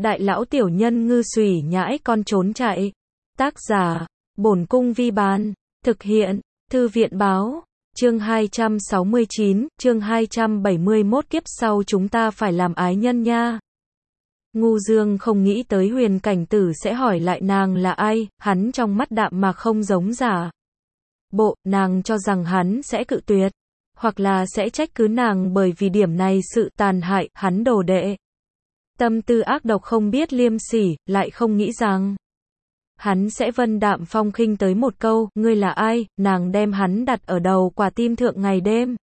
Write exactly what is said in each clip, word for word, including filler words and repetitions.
Đại lão tiểu nhân ngư xùy nhãi con trốn chạy. Tác giả, Bổn Cung Vi Bán. Thực hiện, Thư viện Báo. Chương hai trăm sáu mươi chín, chương hai trăm bảy mươi mốt kiếp sau chúng ta phải làm ái nhân nha. Ngu Dương không nghĩ tới Huyền Cảnh Tử sẽ hỏi lại nàng là ai, hắn trong mắt đạm mà không giống giả. Bộ, nàng cho rằng hắn sẽ cự tuyệt, hoặc là sẽ trách cứ nàng bởi vì điểm này sự tàn hại, hắn đồ đệ. Tâm tư ác độc không biết liêm sỉ, lại không nghĩ rằng hắn sẽ vân đạm phong khinh tới một câu, ngươi là ai, nàng đem hắn đặt ở đầu quả tim thượng ngày đêm.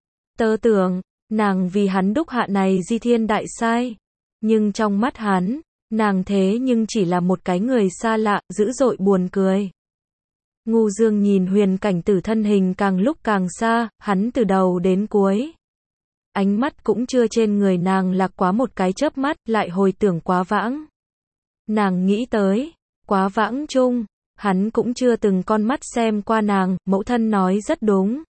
Tớ tưởng, nàng vì hắn đúc hạ này di thiên đại sai. Nhưng trong mắt hắn, nàng thế nhưng chỉ là một cái người xa lạ, dữ dội buồn cười. Ngu Dương nhìn Huyền Cảnh Tử thân hình càng lúc càng xa, hắn từ đầu đến cuối. Ánh mắt cũng chưa trên người nàng lạc quá một cái chớp mắt, lại hồi tưởng quá vãng. Nàng nghĩ tới, quá vãng chung, hắn cũng chưa từng con mắt xem qua nàng, mẫu thân nói rất đúng.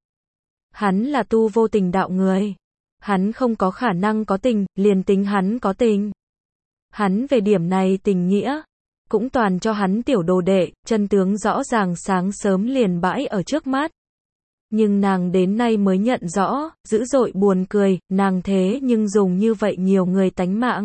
Hắn là tu vô tình đạo người. Hắn không có khả năng có tình, liền tính hắn có tình. Hắn về điểm này tình nghĩa, cũng toàn cho hắn tiểu đồ đệ, chân tướng rõ ràng sáng sớm liền bãi ở trước mắt. Nhưng nàng đến nay mới nhận rõ, dữ dội buồn cười, nàng thế nhưng dùng như vậy nhiều người tánh mạng.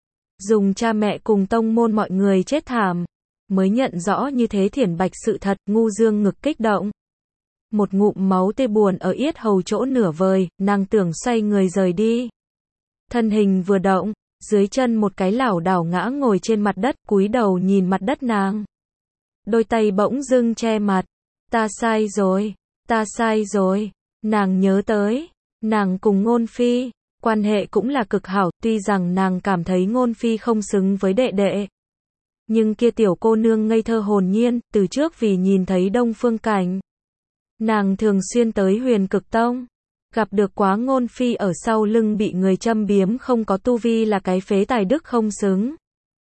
Dùng cha mẹ cùng tông môn mọi người chết thảm, mới nhận rõ như thế thiển bạch sự thật, Ngu Dương ngực kích động. Một ngụm máu tê buồn ở yết hầu chỗ nửa vời, nàng tưởng xoay người rời đi. Thân hình vừa động, dưới chân một cái lảo đảo ngã ngồi trên mặt đất, cúi đầu nhìn mặt đất nàng. Đôi tay bỗng dưng che mặt. Ta sai rồi, ta sai rồi. Nàng nhớ tới, nàng cùng Ngôn Phi, quan hệ cũng là cực hảo, tuy rằng nàng cảm thấy Ngôn Phi không xứng với đệ đệ. Nhưng kia tiểu cô nương ngây thơ hồn nhiên, từ trước vì nhìn thấy Đông Phương Cảnh. Nàng thường xuyên tới Huyền Cực Tông, gặp được quá Ngôn Phi ở sau lưng bị người châm biếm không có tu vi là cái phế tài đức không xứng.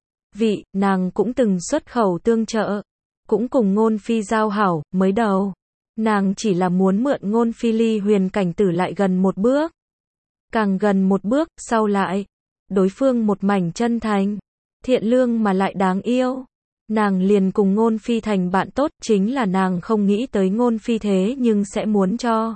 Vị, nàng cũng từng xuất khẩu tương trợ, cũng cùng Ngôn Phi giao hảo, mới đầu. Nàng chỉ là muốn mượn Ngôn Phi ly Huyền Cảnh Tử lại gần một bước. Càng gần một bước, sau lại, đối phương một mảnh chân thành, thiện lương mà lại đáng yêu. Nàng liền cùng Ngôn Phi thành bạn tốt, chính là nàng không nghĩ tới Ngôn Phi thế nhưng sẽ muốn cho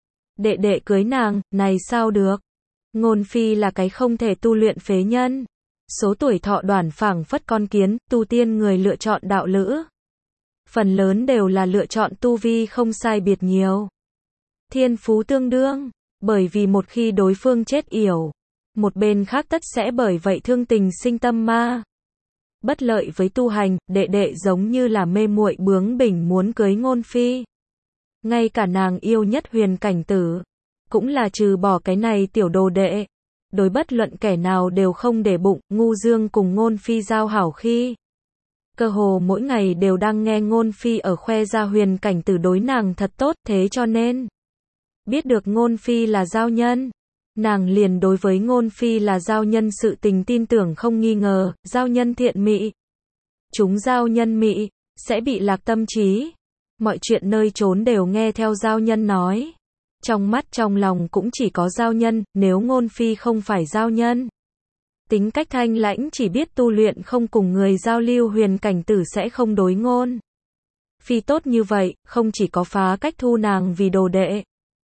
đệ đệ cưới nàng, này sao được. Ngôn Phi là cái không thể tu luyện phế nhân. Số tuổi thọ đoản phảng phất con kiến, tu tiên người lựa chọn đạo lữ. Phần lớn đều là lựa chọn tu vi không sai biệt nhiều. Thiên phú tương đương, bởi vì một khi đối phương chết yểu, một bên khác tất sẽ bởi vậy thương tình sinh tâm ma. Bất lợi với tu hành, đệ đệ giống như là mê muội bướng bỉnh muốn cưới Ngôn Phi. Ngay cả nàng yêu nhất Huyền Cảnh Tử, cũng là trừ bỏ cái này tiểu đồ đệ. Đối bất luận kẻ nào đều không để bụng, Ngu Dương cùng Ngôn Phi giao hảo khi. Cơ hồ mỗi ngày đều đang nghe Ngôn Phi ở khoe ra Huyền Cảnh Tử đối nàng thật tốt, thế cho nên. Biết được Ngôn Phi là giao nhân. Nàng liền đối với Ngôn Phi là giao nhân sự tình tin tưởng không nghi ngờ, giao nhân thiện mị. Chúng giao nhân mị, sẽ bị lạc tâm trí. Mọi chuyện nơi trốn đều nghe theo giao nhân nói. Trong mắt trong lòng cũng chỉ có giao nhân, nếu Ngôn Phi không phải giao nhân. Tính cách thanh lãnh chỉ biết tu luyện không cùng người giao lưu Huyền Cảnh Tử sẽ không đối Ngôn Phi tốt như vậy, không chỉ có phá cách thu nàng vì đồ đệ.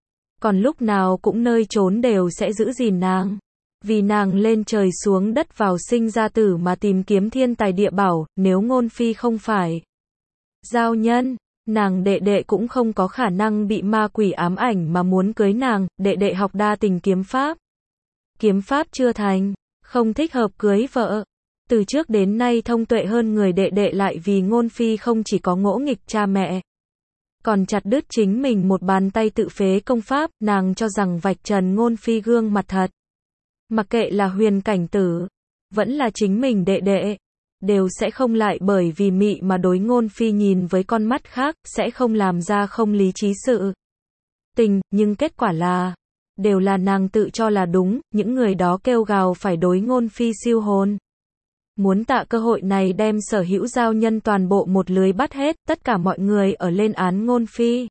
Còn lúc nào cũng nơi trốn đều sẽ giữ gìn nàng. Vì nàng lên trời xuống đất vào sinh ra tử mà tìm kiếm thiên tài địa bảo, nếu Ngôn Phi không phải giao nhân, nàng đệ đệ cũng không có khả năng bị ma quỷ ám ảnh mà muốn cưới nàng, đệ đệ học đa tình kiếm pháp. Kiếm pháp chưa thành, không thích hợp cưới vợ. Từ trước đến nay thông tuệ hơn người đệ đệ lại vì Ngôn Phi không chỉ có ngỗ nghịch cha mẹ. Còn chặt đứt chính mình một bàn tay tự phế công pháp, nàng cho rằng vạch trần Ngôn Phi gương mặt thật. Mặc kệ là Huyền Cảnh Tử, vẫn là chính mình đệ đệ, đều sẽ không lại bởi vì mị mà đối Ngôn Phi nhìn với con mắt khác, sẽ không làm ra không lý trí sự tình, nhưng kết quả là, đều là nàng tự cho là đúng, những người đó kêu gào phải đối Ngôn Phi siêu hồn. Muốn tạ cơ hội này đem sở hữu giao nhân toàn bộ một lưới bắt hết, tất cả mọi người ở lên án Ngôn Phi.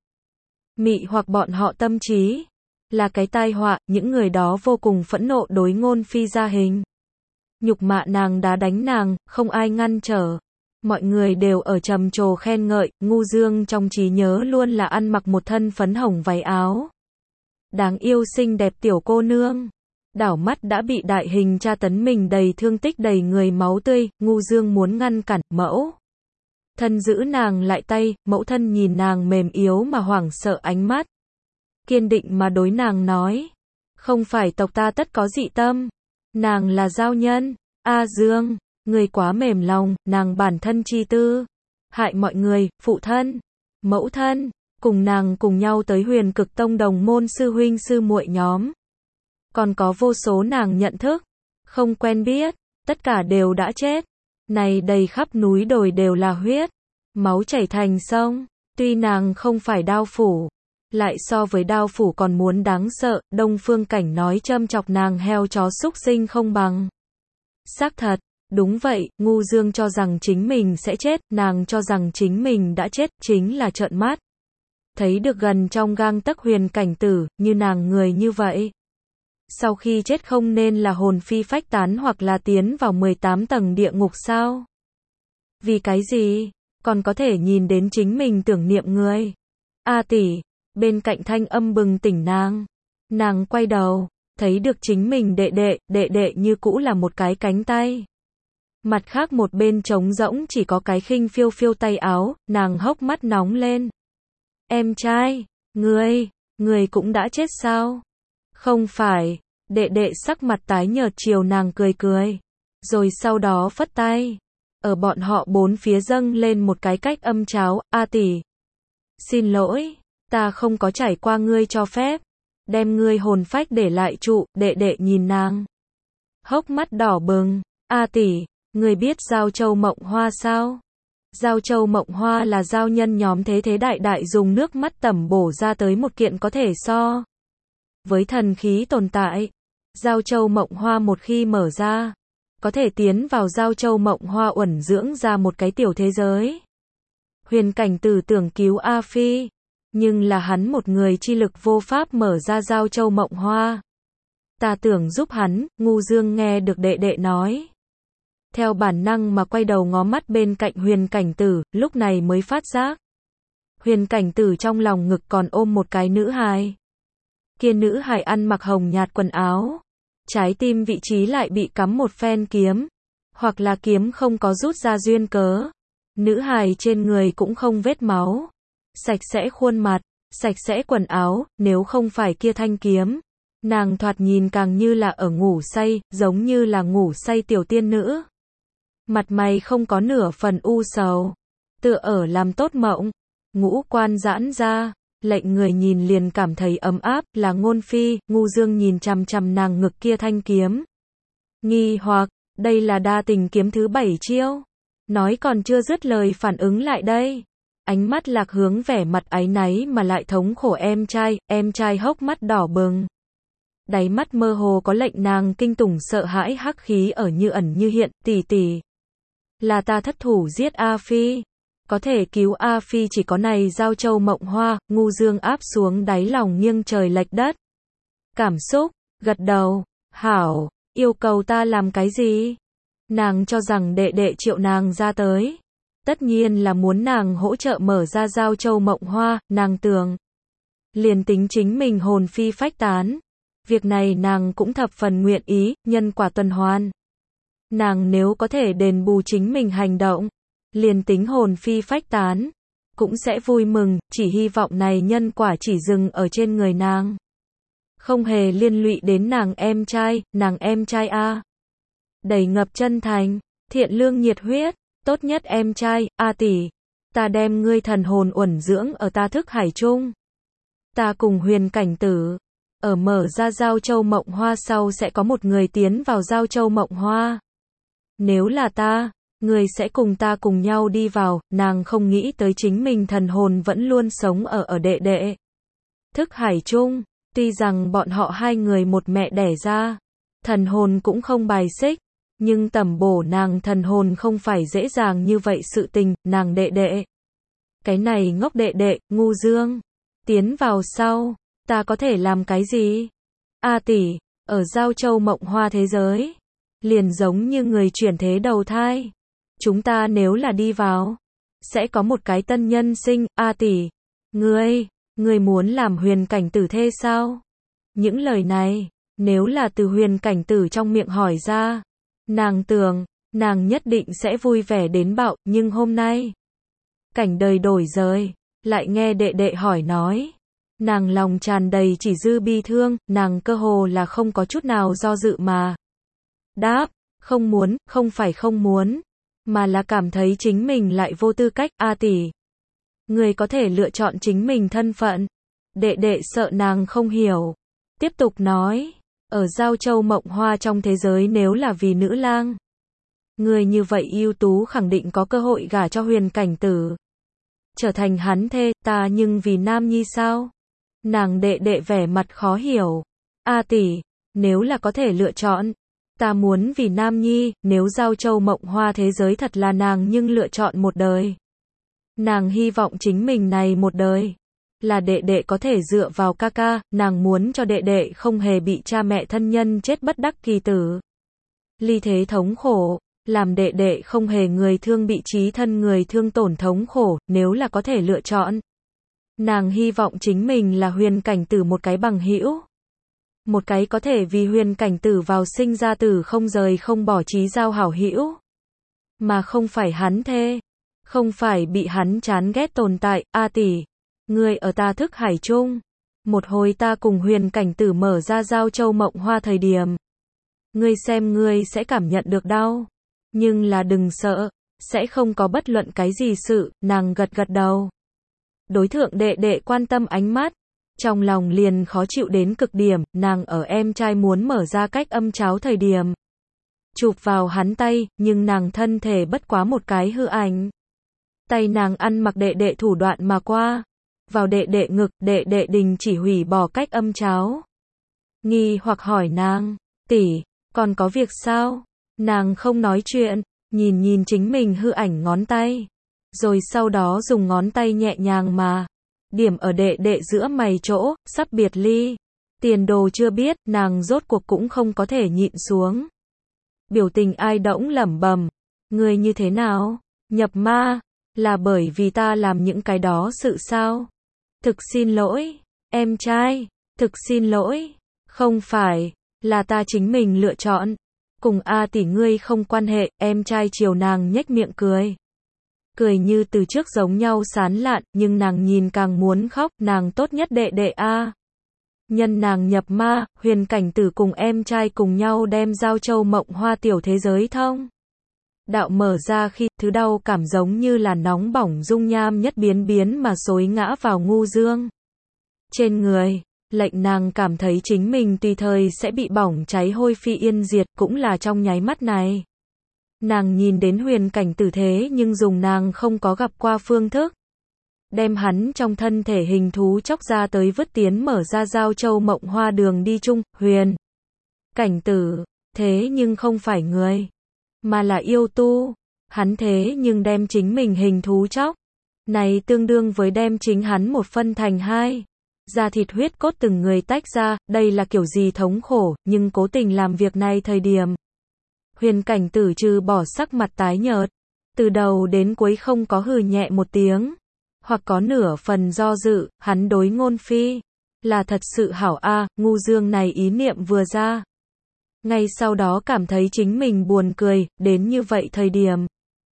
Mị hoặc bọn họ tâm trí, là cái tai họa, những người đó vô cùng phẫn nộ đối Ngôn Phi ra hình. nhục mạ nàng đá đánh nàng, không ai ngăn trở. Mọi người đều ở trầm trồ khen ngợi, Ngu Dương trong trí nhớ luôn là ăn mặc một thân phấn hồng váy áo. Đáng yêu xinh đẹp tiểu cô nương. Đảo mắt đã bị đại hình tra tấn mình đầy thương tích đầy người máu tươi, Ngu Dương muốn ngăn cản, mẫu thân giữ nàng lại tay, mẫu thân nhìn nàng mềm yếu mà hoảng sợ ánh mắt. Kiên định mà đối nàng nói, không phải tộc ta tất có dị tâm, nàng là giao nhân, A Dương, người quá mềm lòng, nàng bản thân chi tư, hại mọi người, phụ thân, mẫu thân, cùng nàng cùng nhau tới Huyền Cực Tông đồng môn sư huynh sư muội nhóm. Còn có vô số nàng nhận thức, không quen biết, tất cả đều đã chết. Này đầy khắp núi đồi đều là huyết, máu chảy thành sông, tuy nàng không phải đao phủ, lại so với đao phủ còn muốn đáng sợ, Đông Phương Cảnh nói châm chọc nàng heo chó súc sinh không bằng. Xác thật, đúng vậy, Ngu Dương cho rằng chính mình sẽ chết, nàng cho rằng chính mình đã chết, chính là trợn mắt. Thấy được gần trong gang tấc Huyền Cảnh Tử, như nàng người như vậy. Sau khi chết không nên là hồn phi phách tán hoặc là tiến vào mười tám tầng địa ngục sao? Vì cái gì? Còn có thể nhìn đến chính mình tưởng niệm người. A tỷ, bên cạnh thanh âm bừng tỉnh nàng. Nàng quay đầu, thấy được chính mình đệ đệ, đệ đệ như cũ là một cái cánh tay. Mặt khác một bên trống rỗng chỉ có cái khinh phiêu phiêu tay áo, nàng hốc mắt nóng lên. Em trai, ngươi, ngươi cũng đã chết sao? Không phải, đệ đệ sắc mặt tái nhợt chiều nàng cười cười. Rồi sau đó phất tay. Ở bọn họ bốn phía dâng lên một cái cách âm cháo, A tỷ. Xin lỗi, ta không có trải qua ngươi cho phép. Đem ngươi hồn phách để lại trụ, đệ đệ nhìn nàng. Hốc mắt đỏ bừng, A tỷ, ngươi biết Giao Châu Mộng Hoa sao? Giao Châu Mộng Hoa là giao nhân nhóm thế thế đại đại dùng nước mắt tẩm bổ ra tới một kiện có thể so với thần khí tồn tại. Giao Châu Mộng Hoa một khi mở ra, có thể tiến vào Giao Châu Mộng Hoa uẩn dưỡng ra một cái tiểu thế giới. Huyền Cảnh Tử tưởng cứu A Phi, nhưng là hắn một người chi lực vô pháp mở ra Giao Châu Mộng Hoa. Ta tưởng giúp hắn, Ngu Dương nghe được đệ đệ nói. Theo bản năng mà quay đầu ngó mắt bên cạnh Huyền Cảnh Tử, lúc này mới phát giác. Huyền Cảnh Tử trong lòng ngực còn ôm một cái nữ hài. Kia nữ hài ăn mặc hồng nhạt quần áo. Trái tim vị trí lại bị cắm một phen kiếm. Hoặc là kiếm không có rút ra duyên cớ. Nữ hài trên người cũng không vết máu. Sạch sẽ khuôn mặt, sạch sẽ quần áo, nếu không phải kia thanh kiếm. Nàng thoạt nhìn càng như là ở ngủ say, giống như là ngủ say tiểu tiên nữ. Mặt mày không có nửa phần u sầu, tựa ở làm tốt mộng, ngũ quan giãn ra, lệnh người nhìn liền cảm thấy ấm áp, là Ngôn Phi. Ngu Dương nhìn chằm chằm nàng ngực kia thanh kiếm. Nghi hoặc, đây là đa tình kiếm thứ bảy chiêu. Nói còn chưa dứt lời phản ứng lại đây. Ánh mắt lạc hướng vẻ mặt áy náy mà lại thống khổ em trai, em trai hốc mắt đỏ bừng. Đáy mắt mơ hồ có lệnh nàng kinh tủng sợ hãi hắc khí ở như ẩn như hiện, tỷ tỷ. Là ta thất thủ giết A Phi. Có thể cứu A Phi chỉ có này Giao Châu Mộng Hoa. Ngu Dương áp xuống đáy lòng nghiêng trời lệch đất. Cảm xúc, gật đầu, hảo, yêu cầu ta làm cái gì? Nàng cho rằng đệ đệ triệu nàng ra tới. Tất nhiên là muốn nàng hỗ trợ mở ra Giao Châu Mộng Hoa, nàng tưởng. Liền tính chính mình hồn phi phách tán. Việc này nàng cũng thập phần nguyện ý, nhân quả tuần hoàn. Nàng nếu có thể đền bù chính mình hành động, liền tính hồn phi phách tán, cũng sẽ vui mừng, chỉ hy vọng này nhân quả chỉ dừng ở trên người nàng. Không hề liên lụy đến nàng em trai, nàng em trai A. Đầy ngập chân thành, thiện lương nhiệt huyết, tốt nhất em trai, A tỷ. Ta đem ngươi thần hồn uẩn dưỡng ở ta thức hải chung. Ta cùng Huyền Cảnh Tử. Ở mở ra Giao Châu Mộng Hoa sau sẽ có một người tiến vào Giao Châu Mộng Hoa. Nếu là ta, người sẽ cùng ta cùng nhau đi vào, nàng không nghĩ tới chính mình thần hồn vẫn luôn sống ở ở đệ đệ. Thức hải chung, tuy rằng bọn họ hai người một mẹ đẻ ra, thần hồn cũng không bài xích, nhưng tẩm bổ nàng thần hồn không phải dễ dàng như vậy sự tình, nàng đệ đệ. Cái này ngốc đệ đệ, Ngu Dương, tiến vào sau. Ta có thể làm cái gì? A tỷ, ở Giao Châu Mộng Hoa thế giới, liền giống như người chuyển thế đầu thai. Chúng ta nếu là đi vào, sẽ có một cái tân nhân sinh, A tỷ. Ngươi, ngươi muốn làm huyền cảnh tử thê sao? Những lời này, nếu là từ huyền cảnh tử trong miệng hỏi ra, nàng tưởng, nàng nhất định sẽ vui vẻ đến bạo, nhưng hôm nay, cảnh đời đổi rời, lại nghe đệ đệ hỏi nói. Nàng lòng tràn đầy chỉ dư bi thương, nàng cơ hồ là không có chút nào do dự mà. Đáp, không muốn, không phải không muốn, mà là cảm thấy chính mình lại vô tư cách, A tỷ. Người có thể lựa chọn chính mình thân phận. Đệ đệ sợ nàng không hiểu. Tiếp tục nói, ở Giao Châu Mộng Hoa trong thế giới nếu là vì nữ lang. Người như vậy ưu tú khẳng định có cơ hội gả cho huyền cảnh tử. Trở thành hắn thê, ta nhưng vì nam nhi sao? Nàng đệ đệ vẻ mặt khó hiểu. A tỷ, nếu là có thể lựa chọn, ta muốn vì nam nhi, nếu Giao Châu Mộng Hoa thế giới thật là nàng nhưng lựa chọn một đời. Nàng hy vọng chính mình này một đời, là đệ đệ có thể dựa vào ca ca, nàng muốn cho đệ đệ không hề bị cha mẹ thân nhân chết bất đắc kỳ tử. Ly thế thống khổ, làm đệ đệ không hề người thương bị chí thân người thương tổn thống khổ, nếu là có thể lựa chọn. Nàng hy vọng chính mình là huyền cảnh tử một cái bằng hữu. Một cái có thể vì huyền cảnh tử vào sinh ra tử không rời không bỏ chí giao hảo hữu. Mà không phải hắn thê. Không phải bị hắn chán ghét tồn tại, A tỷ. Ngươi ở ta thức hải chung. Một hồi ta cùng huyền cảnh tử mở ra Giao Châu Mộng Hoa thời điểm. Ngươi xem ngươi sẽ cảm nhận được đau. Nhưng là đừng sợ, sẽ không có bất luận cái gì sự, nàng gật gật đầu. Đối thượng đệ đệ quan tâm ánh mắt. Trong lòng liền khó chịu đến cực điểm, nàng ở em trai muốn mở ra cách âm cháo thời điểm. Chụp vào hắn tay, nhưng nàng thân thể bất quá một cái hư ảnh. Tay nàng ăn mặc đệ đệ thủ đoạn mà qua. Vào đệ đệ ngực, đệ đệ đình chỉ hủy bỏ cách âm cháo. Nghi hoặc hỏi nàng, tỷ, còn có việc sao? Nàng không nói chuyện, nhìn nhìn chính mình hư ảnh ngón tay. Rồi sau đó dùng ngón tay nhẹ nhàng mà điểm ở đệ đệ giữa mày chỗ, sắp biệt ly. Tiền đồ chưa biết, nàng rốt cuộc cũng không có thể nhịn xuống. Biểu tình ai đỗng lẩm bẩm, người như thế nào? Nhập ma, là bởi vì ta làm những cái đó sự sao? Thực xin lỗi, em trai, thực xin lỗi, không phải, là ta chính mình lựa chọn. Cùng A tỷ ngươi không quan hệ, em trai chiều nàng nhếch miệng cười. Cười như từ trước giống nhau sán lạn, nhưng nàng nhìn càng muốn khóc, nàng tốt nhất đệ đệ A. Nhân nàng nhập ma, huyền cảnh tử cùng em trai cùng nhau đem Giao Châu Mộng Hoa tiểu thế giới thông. Đạo mở ra khi, thứ đau cảm giống như là nóng bỏng dung nham nhất biến biến mà xối ngã vào ngu dương. Trên người, lệnh nàng cảm thấy chính mình tùy thời sẽ bị bỏng cháy hôi phi yên diệt, cũng là trong nháy mắt này. Nàng nhìn đến huyền cảnh tử thế nhưng dùng nàng không có gặp qua phương thức. Đem hắn trong thân thể hình thú chóc ra tới vứt tiến mở ra Giao Châu Mộng Hoa đường đi chung, huyền. Cảnh tử, thế nhưng không phải người, mà là yêu tu. Hắn thế nhưng đem chính mình hình thú chóc. Này tương đương với đem chính hắn một phân thành hai. Da thịt huyết cốt từng người tách ra, đây là kiểu gì thống khổ, nhưng cố tình làm việc này thời điểm. Huyền cảnh tử trừ bỏ sắc mặt tái nhợt, từ đầu đến cuối không có hừ nhẹ một tiếng, hoặc có nửa phần do dự, hắn đối ngôn phi, là thật sự hảo a, ngu dương này ý niệm vừa ra. Ngay sau đó cảm thấy chính mình buồn cười, đến như vậy thời điểm.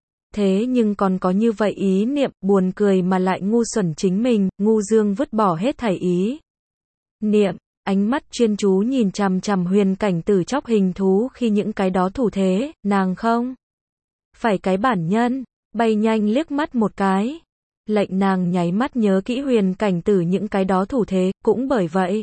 Thế nhưng còn có như vậy ý niệm, buồn cười mà lại ngu xuẩn chính mình, ngu dương vứt bỏ hết thảy ý niệm. Ánh mắt chuyên chú nhìn chằm chằm huyền cảnh tử chóc hình thú khi những cái đó thủ thế, nàng không phải cái bản nhân, bay nhanh liếc mắt một cái. Lệnh nàng nháy mắt nhớ kỹ huyền cảnh tử những cái đó thủ thế, cũng bởi vậy.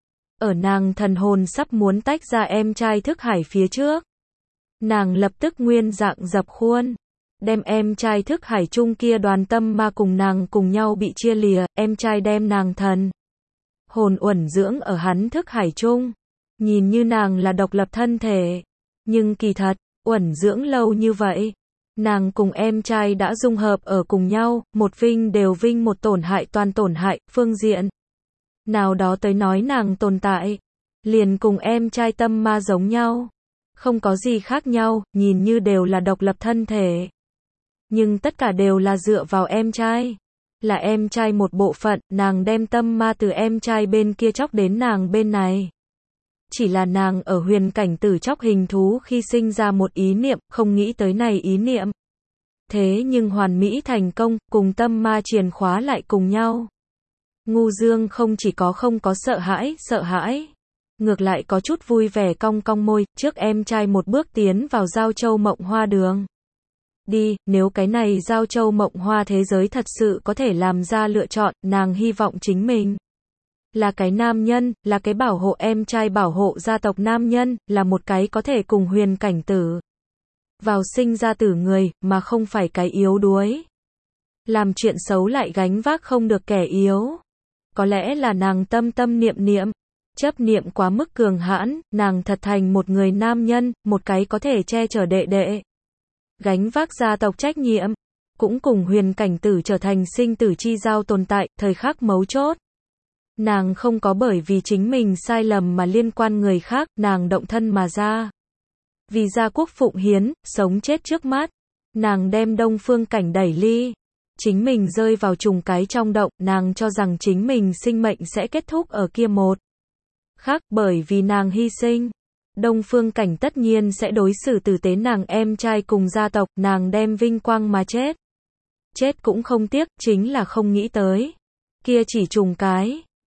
Ở nàng thần hồn sắp muốn tách ra em trai thức hải phía trước. Nàng lập tức nguyên dạng dập khuôn. Đem em trai thức hải chung kia đoàn tâm ma cùng nàng cùng nhau bị chia lìa, em trai đem nàng thần hồn uẩn dưỡng ở hắn thức hải chung. Nhìn như nàng là độc lập thân thể. Nhưng kỳ thật, uẩn dưỡng lâu như vậy. Nàng cùng em trai đã dung hợp ở cùng nhau, một vinh đều vinh một tổn hại toàn tổn hại, phương diện. Nào đó tới nói nàng tồn tại. Liền cùng em trai tâm ma giống nhau. Không có gì khác nhau, nhìn như đều là độc lập thân thể. Nhưng tất cả đều là dựa vào em trai. Là em trai một bộ phận, nàng đem tâm ma từ em trai bên kia chóc đến nàng bên này. Chỉ là nàng ở huyền cảnh tử chóc hình thú khi sinh ra một ý niệm, không nghĩ tới này ý niệm. Thế nhưng hoàn mỹ thành công, cùng tâm ma chìa khóa lại cùng nhau. Ngu Dương không chỉ có không có sợ hãi, sợ hãi. Ngược lại có chút vui vẻ cong cong môi, trước em trai một bước tiến vào Giao Châu Mộng Hoa đường. Đi, nếu cái này Giao Châu Mộng Hoa thế giới thật sự có thể làm ra lựa chọn, nàng hy vọng chính mình là cái nam nhân, là cái bảo hộ em trai bảo hộ gia tộc nam nhân, là một cái có thể cùng huyền cảnh tử vào sinh ra tử người, mà không phải cái yếu đuối. Làm chuyện xấu lại gánh vác không được kẻ yếu. Có lẽ là nàng tâm tâm niệm niệm, chấp niệm quá mức cường hãn, nàng thật thành một người nam nhân, một cái có thể che chở đệ đệ. Gánh vác gia tộc trách nhiệm, cũng cùng huyền cảnh tử trở thành sinh tử chi giao tồn tại, thời khắc mấu chốt. Nàng không có bởi vì chính mình sai lầm mà liên quan người khác, nàng động thân mà ra. Vì gia quốc phụng hiến, sống chết trước mắt. Nàng đem Đông Phương Cảnh đẩy ly. Chính mình rơi vào trùng cái trong động, nàng cho rằng chính mình sinh mệnh sẽ kết thúc ở kia một khác, bởi vì nàng hy sinh. Đông Phương Cảnh tất nhiên sẽ đối xử tử tế nàng em trai cùng gia tộc, nàng đem vinh quang mà chết. Chết cũng không tiếc, chính là không nghĩ tới. Kia chỉ trùng cái.